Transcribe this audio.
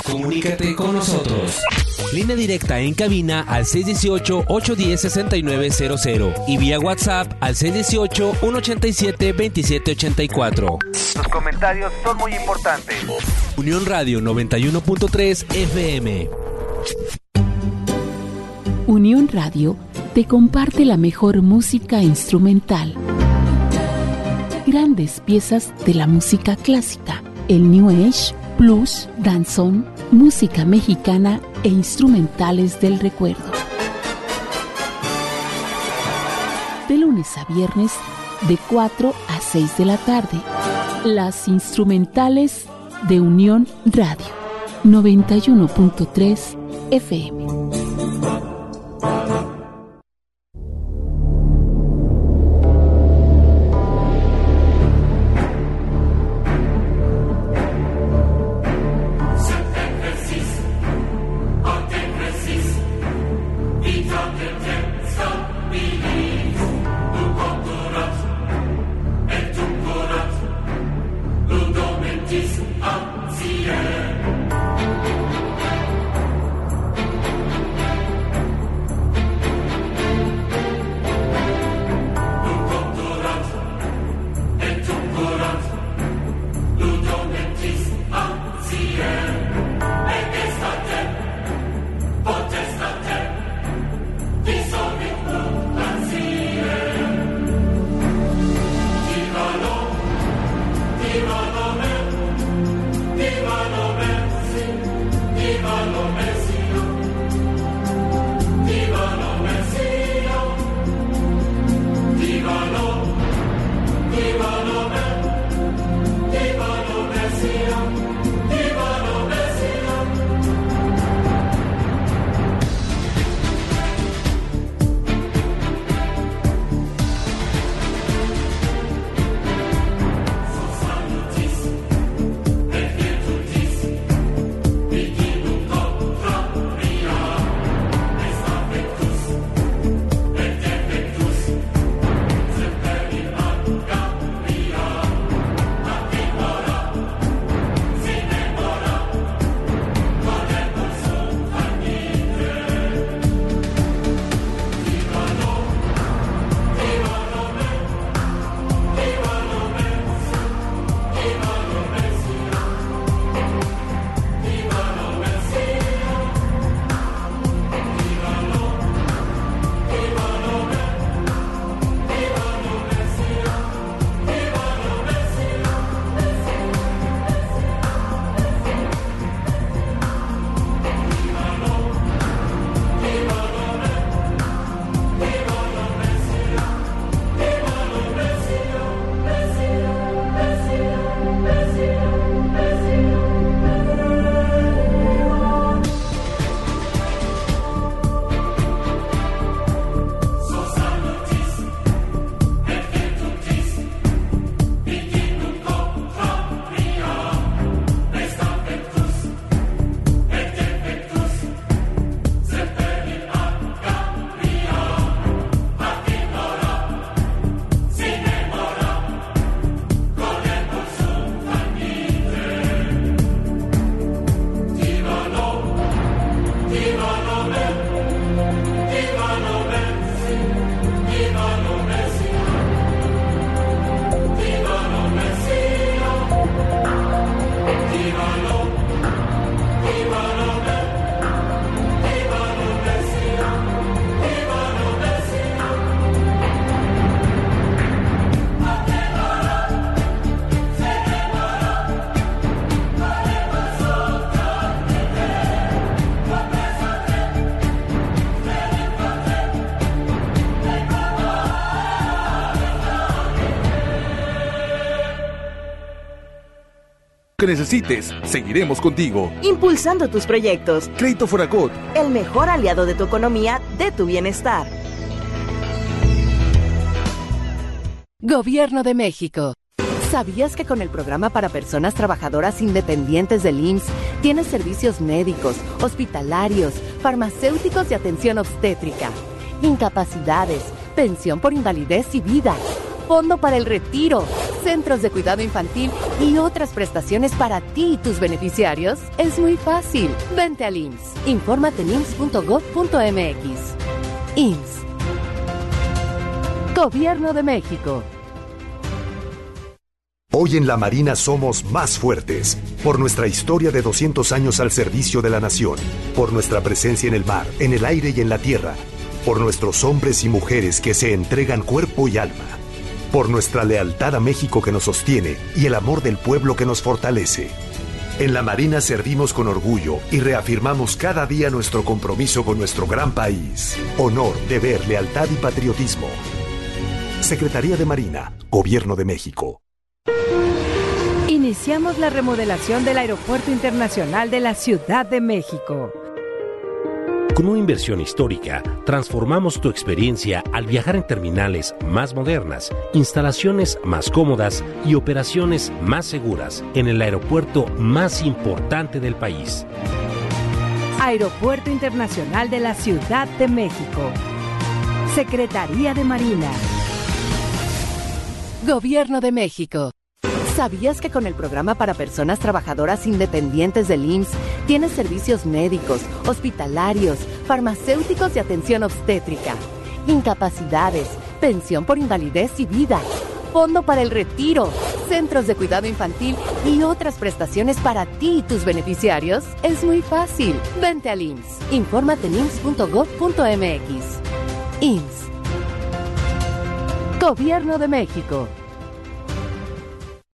Comunícate con nosotros. Línea directa en cabina al 618-810-6900 y vía WhatsApp al 618-187-2784. Tus comentarios son muy importantes. Unión Radio 91.3 FM. Unión Radio te comparte la mejor música instrumental. Grandes piezas de la música clásica, el New Age, blues, danzón, música mexicana e instrumentales del recuerdo. De lunes a viernes, de 4 a 6 de la tarde. Las instrumentales de Unión Radio 91.3 FM. Que necesites, seguiremos contigo. Impulsando tus proyectos. Crédito Fonacot, el mejor aliado de tu economía, de tu bienestar. Gobierno de México. ¿Sabías que con el programa para personas trabajadoras independientes del IMSS tienes servicios médicos, hospitalarios, farmacéuticos y atención obstétrica, incapacidades, pensión por invalidez y vida, fondo para el retiro, centros de cuidado infantil y otras prestaciones para ti y tus beneficiarios, es muy fácil. Vente al IMSS. Infórmate en ims.gov.mx. IMSS. Gobierno de México. Hoy en la Marina somos más fuertes, por nuestra historia de 200 años al servicio de la nación, por nuestra presencia en el mar, en el aire y en la tierra, por nuestros hombres y mujeres que se entregan cuerpo y alma, por nuestra lealtad a México que nos sostiene y el amor del pueblo que nos fortalece. En la Marina servimos con orgullo y reafirmamos cada día nuestro compromiso con nuestro gran país. Honor, deber, lealtad y patriotismo. Secretaría de Marina, Gobierno de México. Iniciamos la remodelación del Aeropuerto Internacional de la Ciudad de México. Con una inversión histórica, transformamos tu experiencia al viajar en terminales más modernas, instalaciones más cómodas y operaciones más seguras en el aeropuerto más importante del país. Aeropuerto Internacional de la Ciudad de México. Secretaría de Marina. Gobierno de México. ¿Sabías que con el programa para personas trabajadoras independientes del IMSS tienes servicios médicos, hospitalarios, farmacéuticos y atención obstétrica, incapacidades, pensión por invalidez y vida, fondo para el retiro, centros de cuidado infantil y otras prestaciones para ti y tus beneficiarios? Es muy fácil. Vente al IMSS. Infórmate en ims.gov.mx. IMSS. Gobierno de México.